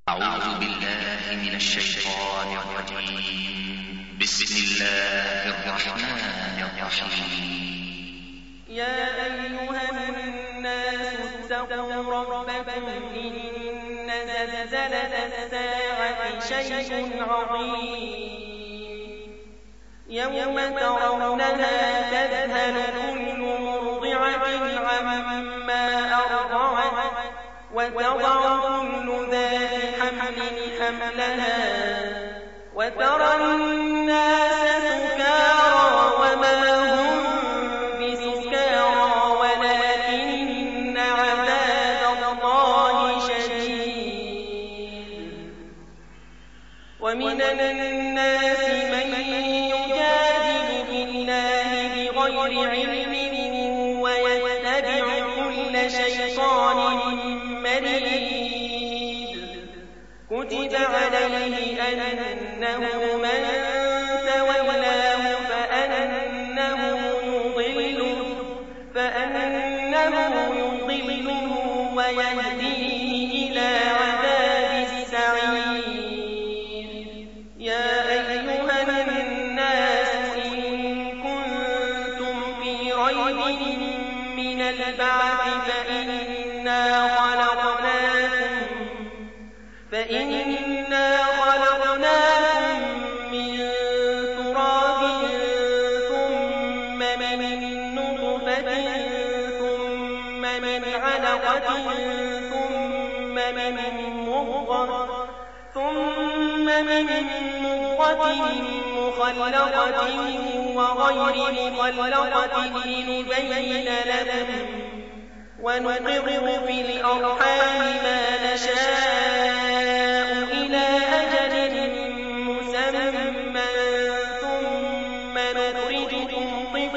أعوذ بالله من الشيطان الرجيم. بسم الله الرحمن الرحيم. يا أيها الناس اتقوا ربكم إن زلزلة الساعة شيء عظيم يوم ترونها تذهل كل مرضعة عما أرضعت وتضع كل ذات حمل حملها وترى الناس سكارى وما هم بسكارى ولكن عذاب الله شديد. ومن الناس من يجادل في الله بغير علم ويتبع كل شيطان مريد. كتب عليه أنه من تولاه فأنه يضله ويهديه إلى عذاب السعير. يا أيها الناس إن كنتم في ريب من البعث فإنا خلقناكم من تراب ثم من نطفة ثم من علقة ثم من مضغة مخلقة وغير مخلقة لنبين لكم ونقر في الأرحام ما نشاء إلى أجل مسمى ثم نخرجكم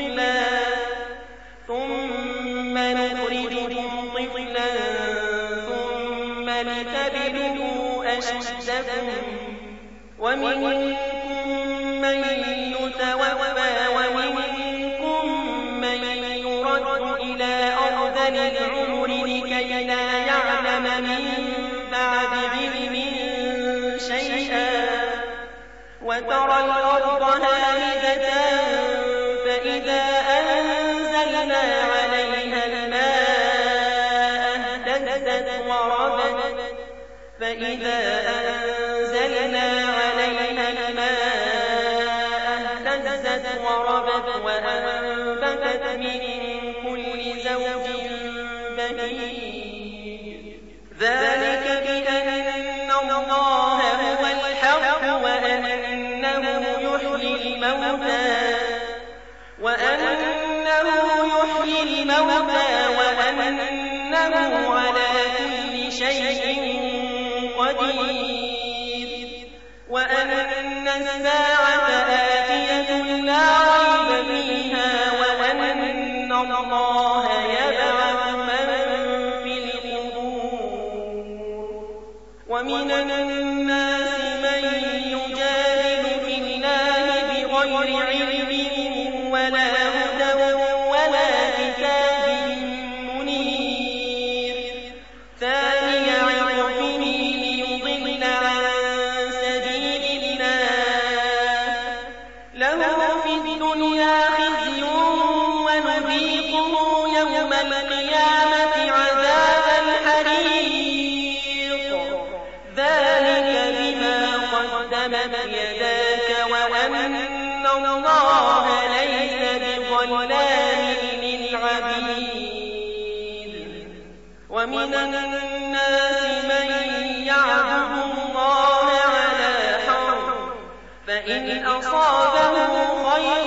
طفلا ثم لتبلغوا أشدكم ومنكم من يتوفى ومنكم من يرد إلى أرذل العمر لكي لا يعلم من بعد علم شيئا وترى الأرض هامدة فإذا أنزلنا عليها الماء اهتزت وربت وأنبتت من كل زوج بهيج. ذلك بأن الله هو الحق وأنه يحيي الموتى وأنه على كل شيء قدير وأن الساعة آتية لا ريب فيها وأن الله يبعث من في القبور. ومن الناس من يجادل في الله بغير علم ولا هدى ولا كتاب منير. ثاني عطفه ليضل عن سبيل الله له في الدنيا خزي ونذيقه يوم القيامة عذاب الحريق. ذلك بما قدمت يداك وأن الله ليس بظلام للعبيد. ومن الناس من يعبد الله على حرف فإن أصابه خير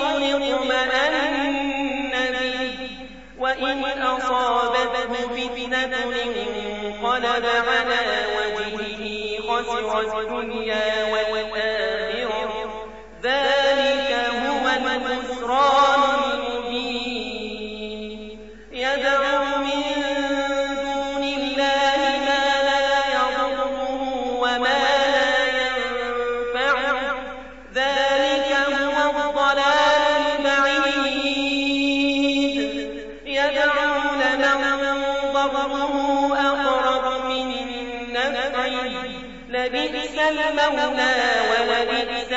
اطمأن به وإن أصابته فتنة انقلب على وجهه خسر الدنيا والآخرة. ذلك هو الخسران المبين. يدعو من دون الله ما لا يضره وما لا ينفعه. ذلك هو الضلال البعيد. يدعو لمن ضره أقرب من نفعه لبئس المولى ولبئس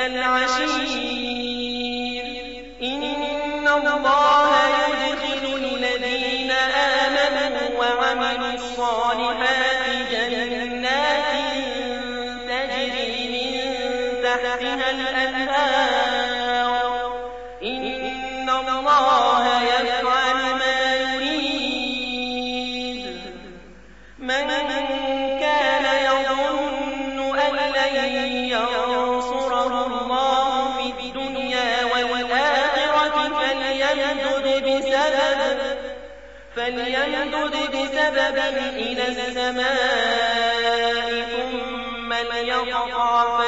العشير إن الله يدخل الذين آمنوا وعملوا الصالحات جنات تجري من تحتها الأنهار إن الله يفعل ما يريد من كان يظن أن لن ينصره الله في الدنيا والآخرة فليمدد بسبب إلى السماء ثم ليقطع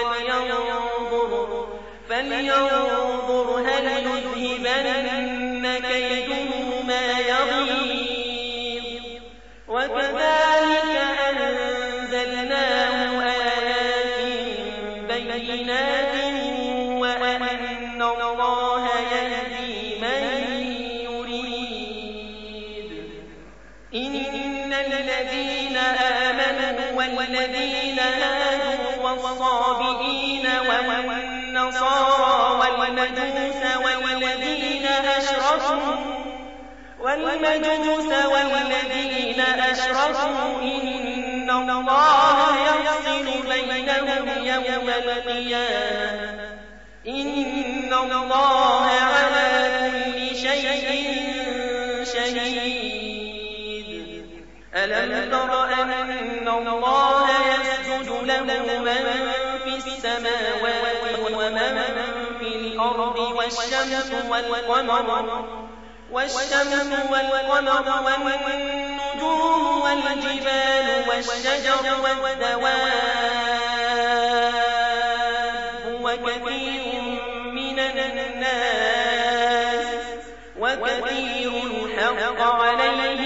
فلينظر هل يذهبن كيده ما يغيظ وكذلك أنزلناه آيات بينات وأن الله يهدي من يريد إن الذين آمنوا والذين هادوا والصابئين والنصارى والمجوس والذين أشركوا إن الله يفصل بينهم يوم القيامة إن الله على كل شيء شهيد ألم تر أن الله يسجد له من في السماوات ومن في الأرض والشمس والقمر والنجوم والجبال والشجر والدواب وكثير حق عليه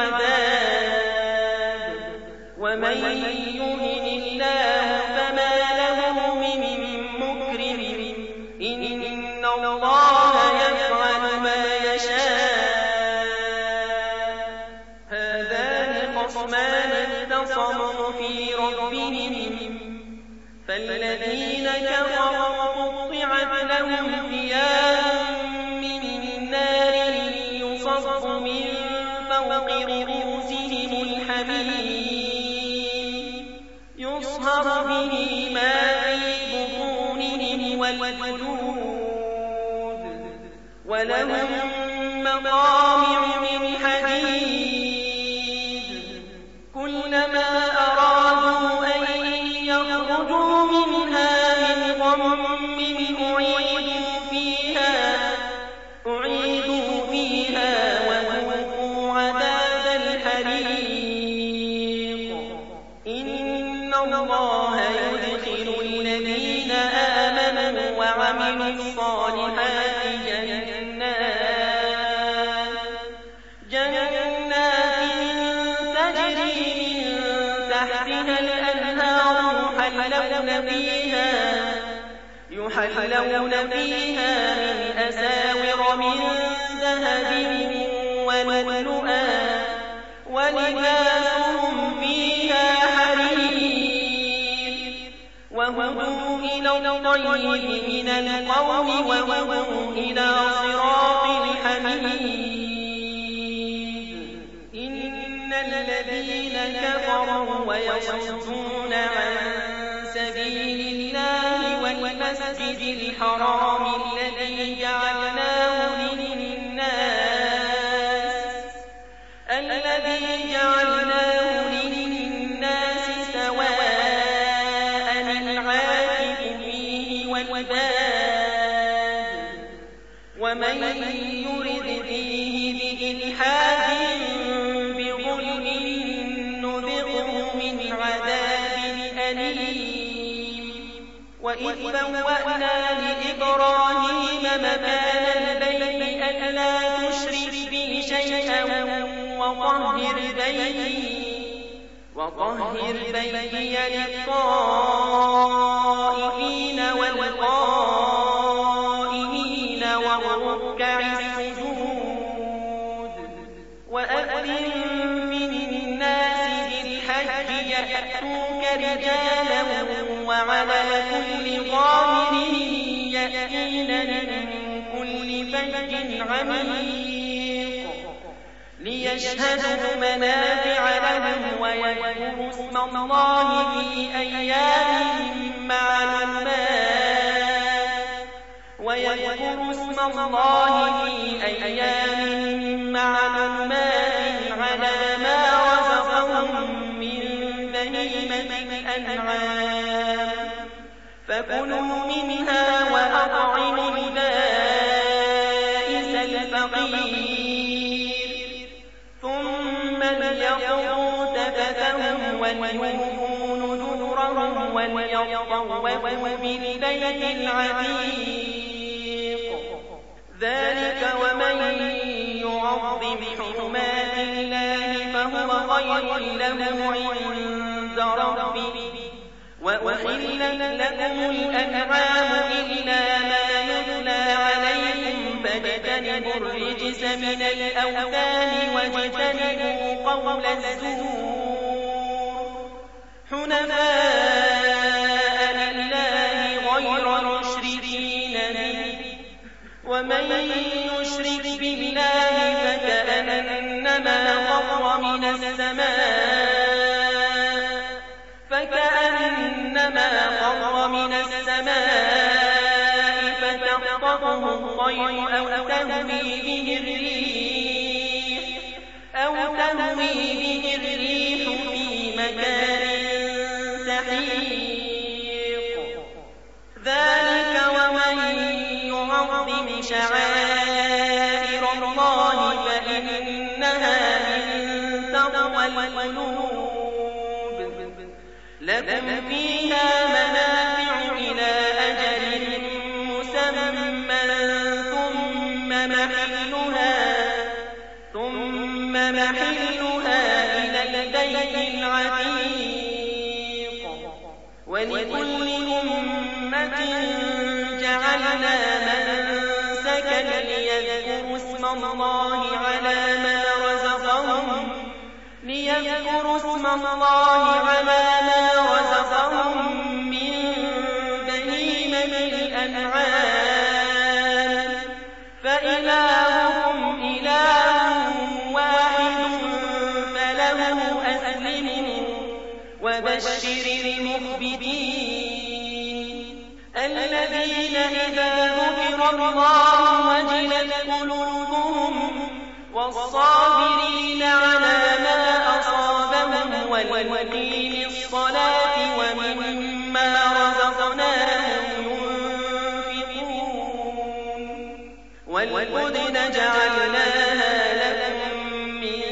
العذاب ومن يهن الله فما له من مكرم إن الله يفعل ما يشاء هذان خصمان اختصموا في ربهم فالذين كفروا قطعت لهم ثياب من نار يصب من فوق رؤوسهم الحميم يصهر به ما في بطونهم والجلود ولهم مقامع من حديد كلما أرادوا أن يخرجوا منها من غم أعيدوا فيها وذوقوا عذاب الحريق إن الله يدخل الذين آمنوا وعملوا الصالحات جنات تجري من تحتها الأنهار يحلون فيها من أساور من ذهب ولؤلؤا ولباسهم فيها حرير وهدوا إلى الطيب من القول وهدوا إلى صراط الحميد إن الذين كفروا ويصدون عن سبيل الله والمسجد الحرام الذي جعلناه للناس سواء العاكف فيه والباد ومن يرد فيه بإلحاد بظلم نذقه من عذاب أليم وإذ بوأنا لإبراهيم مكان البيت ألا تشرك بي شيئا وطهر بيتي للطائفين والقائمين والركع السجود وأذن في الناس بالحج يأتوك رجالا وعلى كل ضامر يأتين من كل فج عميق ليشهدوا منافع لهم ويذكروا اسم الله في أيام معلومات على ما رزقهم من بهيمة الأنعام فكلوا منها وأطعموا البائس الفقير ثم ليقضوا تفثهم وليوفوا نذورهم وليطوفوا بالبيت العتيق ذلك ومن يعظم حرمات الله فهو خير له عند ربه وأحلت لكم الأنعام إلا ما يتلى عليكم فاجتنبوا الرجس من الأوثان واجتنبوا قول الزور حنفاء لله غير مشركين به ومن يشرك بالله فكأنما خر من السماء فتخطفه الطير أو تهوي به الريح في مكان سحيق ذلك ومن يعظم شعائر الله فإنها من تقوى القلوب لكم فيها منافع إلى أجل مسمى ثم محلها إلى البيت العتيق ولكل أمة جعلنا منسكا ليذكروا اسم الله على ما رزقهم من بهيمة الأنعام فإلهكم إله واحد فله أسلموا وبشر المخبتين الذين إذا ذكر الله وجلت قلوبهم والصابرين على ما أصابهم والمقيم الصلاة ومما رزقناهم ينفقون والبدن جعلناها لكم من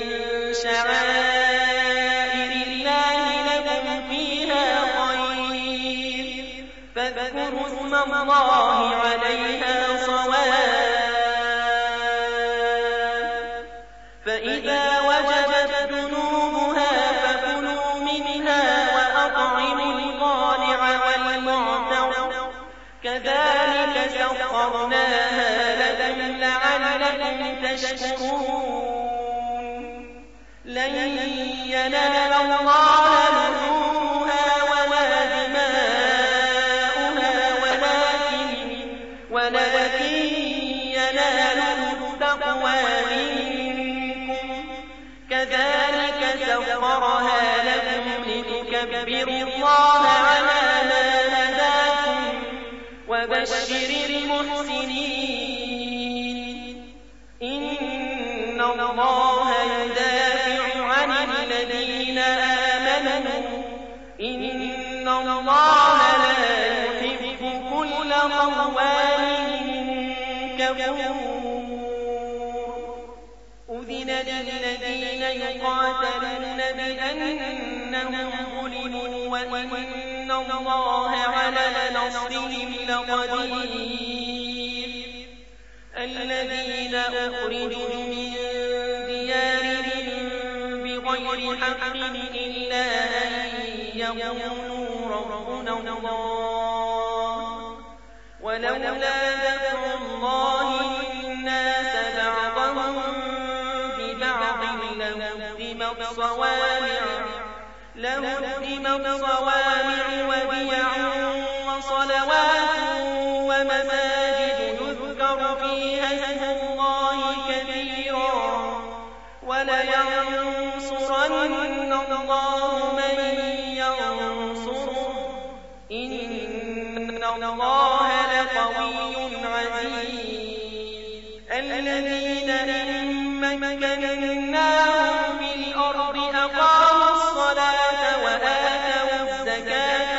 شعائر الله لكم فيها خير فاذكروا اسم الله عليها صواف فإذا وجبت جنوبها فكلوا منها وأطعموا القانع والمعتر كذلك سخرناها لكم لعلكم تشكرون لن ينال الله لحومها ولا دماؤها ولكن يناله التقوى منكم كذلك سخرها لكم لتكبروا الله على ما هداكم وبشر المحسنين إن الله يدافع عن الذين آمنوا إن الله لا يحب كل خوان كفور أذن للذين يقاتلون بأنهم ظلموا وإن الله على نصرهم لقدير الذين أخرجوا من ديارهم بغير حق إلا أن يقولوا ربنا الله ولولا دفع الله الناس بعضهم ببعض لهدمت صوامع صوامع وبيع وصلوات ومساجد يذكر فيها اسم الله كثيرا ولينصرن الله من ينصره إن الله لقوي عزيز الذين إن مكناهم في الأرض أقاموا الصلاة وآتوا الزكاة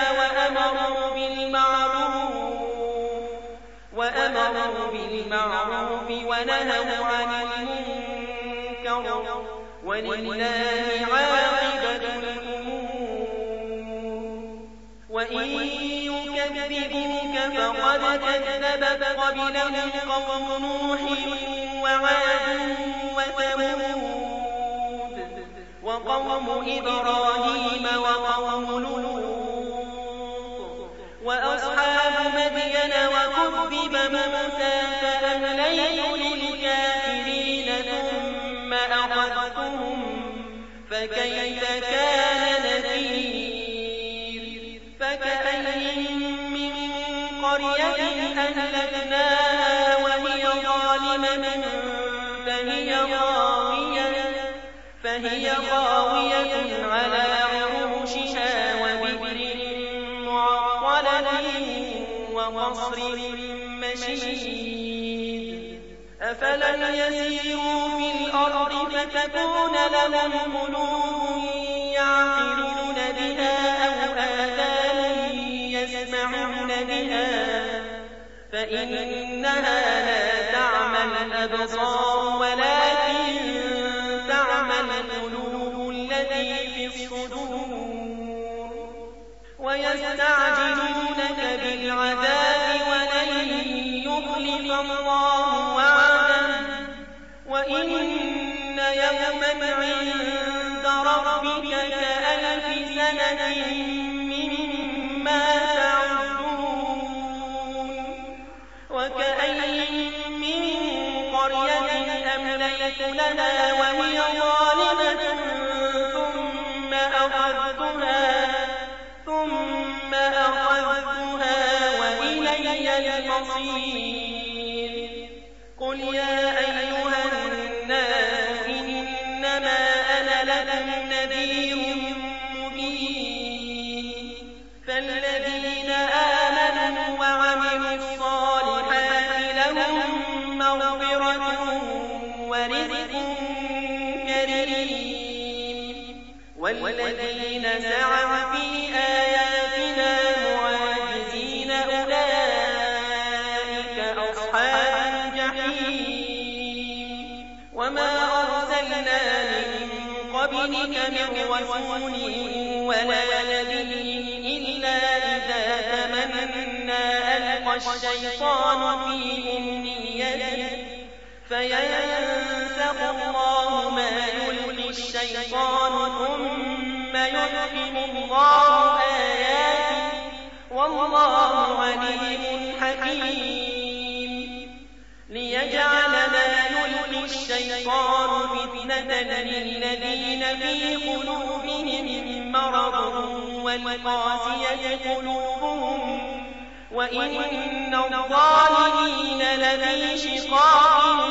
وأمروا بالمعروف ونهوا عن المنكر ولله عاقبة الأمور وإن يكذبوك فقد كذبت قبلهم قوم نوح وعاد وثمود وقوم إبراهيم وقوم لوط وأصحاب مدين وكذب موسى فأمليت للكافرين ثم أخذتهم فكيف كان نذير فكأين من قرية أهلكناها وهي ظالمة فهي خاوية على عروشها وبئر معطلة وقصر مشيد أفلم يسيروا في الأرض فتكون لهم قلوب يعقلون بها أو آذان يسمعون بها فإنها لا تعمى الأبصار ولكن تعمى القلوب التي في الصدور ويستعجلونك بالعذاب ولن يخلف الله وعده وإن يوما عند ربك كألف سنة مما تعدون وكأين من قرية أمليت لها وهي ظالمة ثم أخذتها وإلي المصير قل يا أيها الناس إنما أنا لكم نذير مبين فالذين آمنوا وعملوا الصالحات لهم مغفرة ورزق كريم والذين سعوا في آياتنا معاجزين أولئك أصحاب الجحيم وما أرسلنا من قبلك من رسول ولا نبي إلا إذا تمنى ألقى الشيطان في أمنيته فينسخ الله ما يلقي الشيطان ثم يحكم الله آياته والله عليم حكيم ليجعل ما يلقي الشيطان فتنة للذين في قلوبهم مرض والقاسية قلوبهم وإن الظالمين لفي شقاق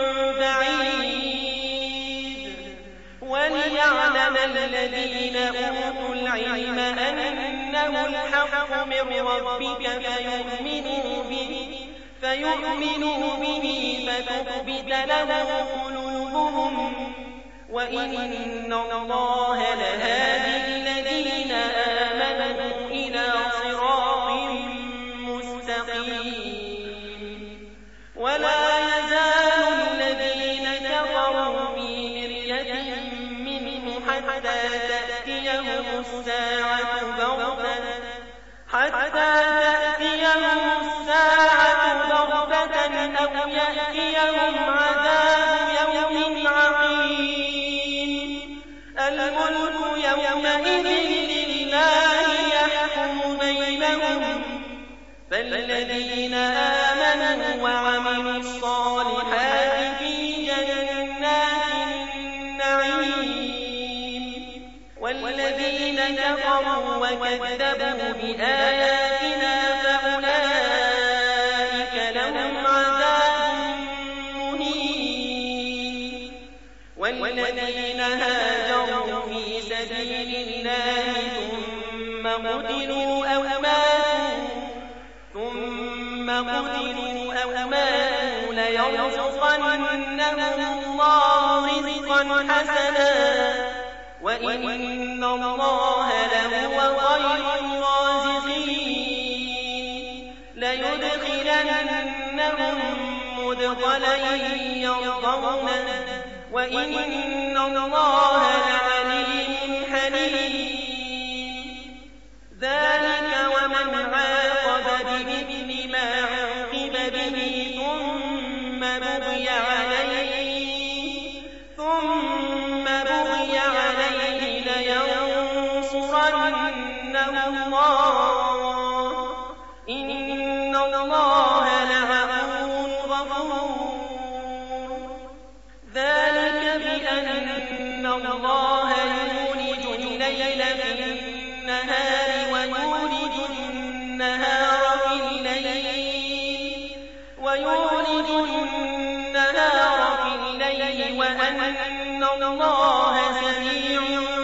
بعيد وليعلم الذين أوتوا العلم أنه الحق من ربك فيؤمنوا به فتخبت له قلوبهم وإن الله لهادي الذين آمنوا إلى صراط مستقيم ولا يزال الذين كفروا في مرية منه حتى تأتيهم الساعة بغتة أو يأتيهم عذاب يوم عقيم الملك يومئذ لله يحكم بينهم فالذين آمنوا وعملوا الصالحات في جنات النعيم والذين كفروا وكذبوا بآياتنا فأولئك لهم عذاب مهين والذين هاجروا في سبيل الله ثم قتلوا أو ماتوا ليرزقنهم الله رزقا حسنا وإن الله لهو خير الرازقين ليدخلنهم مدخلا يرضونه وإن الله لعليم حليم ذلك ومن عاقب بمثل ما عوقب به ثم بغي عليه لينصرنه الله إن الله لعفو غفور ذلك بأن الله يولج الليل في النهار ويولج النهار في الليل وأن الله سميع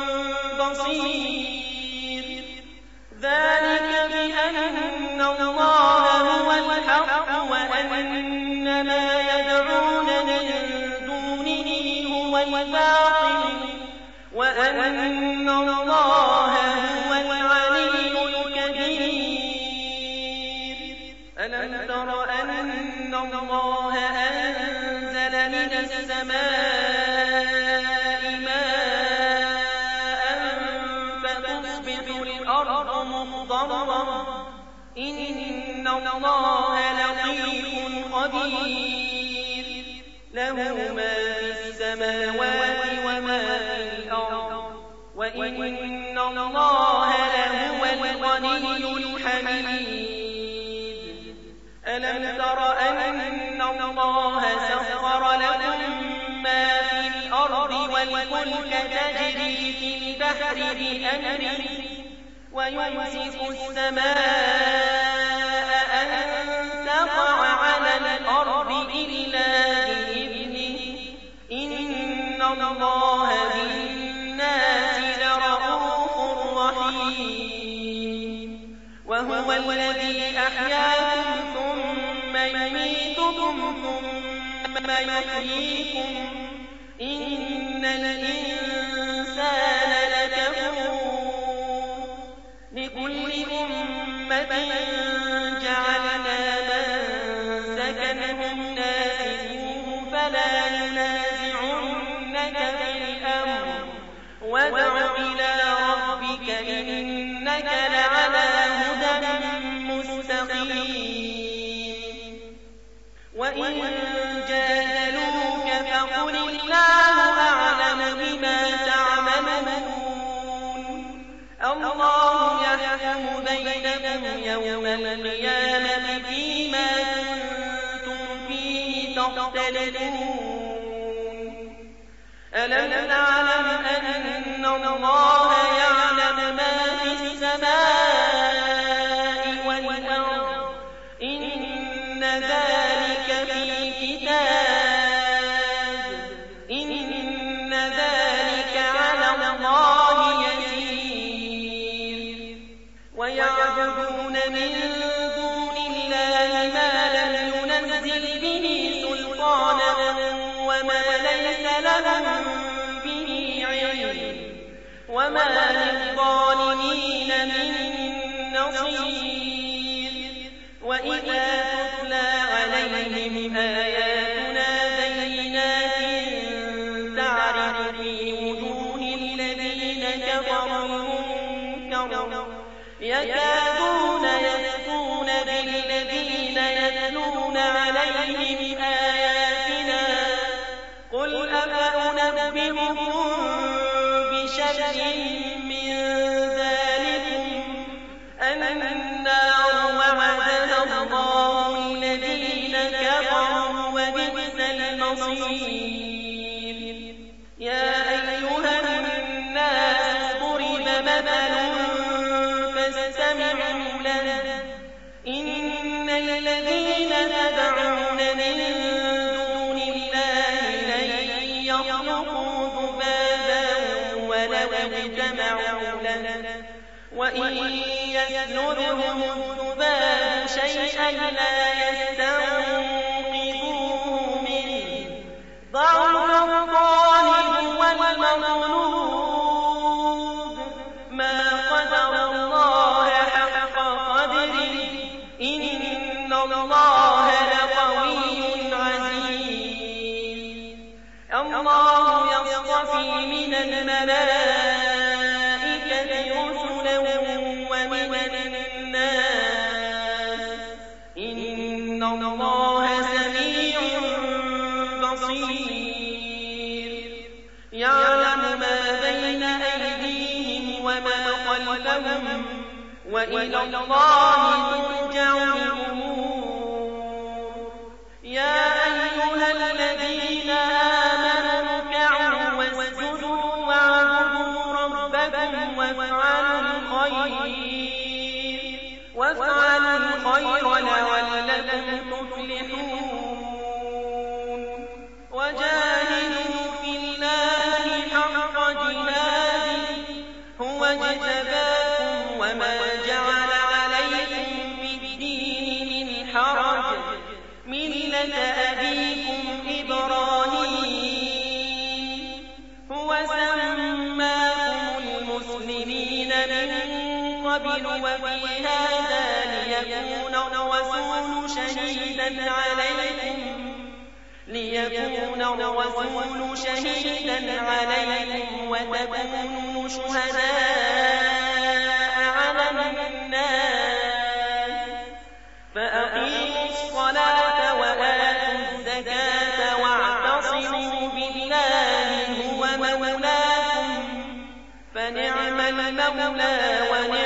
بصير ذلك بأن الله هو الحق وأن ما يدعون من دونه هو الباطل وأن الله هو العلي الكبير ألم تر أن الله أنزل من السماء ماء فتصبح الأرض مخضرا إن الله لطيف خبير له ما في السماوات وما في الأرض وإن الله لهو الغني الحميد ألم تر أن الله سخر لكم ما في الأرض والفلك تجري في البحر بأمره ويمسك السماء أن تقع على الأرض إلا بإذنه إن الله بالناس لرءوف رحيم وهو الذي أحياكم ثم يميتكم ثم يحييكم إن الإنسان لكفور لكل أمة جعلنا منسكا هم ناسكوه فلا ينازعنك في الأمر وادع إلى ربك إنك لعلى هدى مستقيم وإن جادلوك فقل الله أعلم بما تعملون الله يحكم بينكم يوم القيامة فيما كنتم فيه تختلفون ألم تعلم أن الله يعلم ما في السماء والأرض إن ذلك في كتاب إن ذلك على الله يسير ويعبدون من دون الله ما لم ينزل به سلطانا وما ليس لهم به علم وما للظالمين من نصير وإذا تتلى عليهم آياتنا بينات تعرف في وجوه الذين كفروا المنكر يكادون يسطون بالذين يتلون عليهم آياتنا قل أفأنبئكم بشر من ذلكم النار وعدها الله الذين كفروا وبئس المصير يا أيها الناس ضرب مثل له إن الذين تدعون من دون الله لن يخلقوا ذبابا ولو اجتمعوا له وإن يسلبهم الذباب شيئا لا يستنقذوه منه ضعف الطالب والمطلوب ما قدر الله حق قدره إن الله لقوي عزيز الله يصطفي من الملائكة رسلا ومن الناس إن الله سميع بصير يعلم ما بين أيديهم وما خلفهم وإلى الله ترجع الأمور يا أيها الذين آمنوا اركعوا واسجدوا واعبدوا ربكم وافعلوا الخير لعلكم تفلحون وجاهدوا في الله حق جهاده هو اجتباكم وما جعل عليكم في الدين من حرج ملة أبيكم إبراهيم هو سماكم المسلمين من قبل وفي هذا ليكون الرسول شهيدا عليكم وتكونوا شهداء على الناس فأقيموا الصلاة وآتوا الزكاة واعتصموا بالله هو مولاكم فنعم المولى ونعم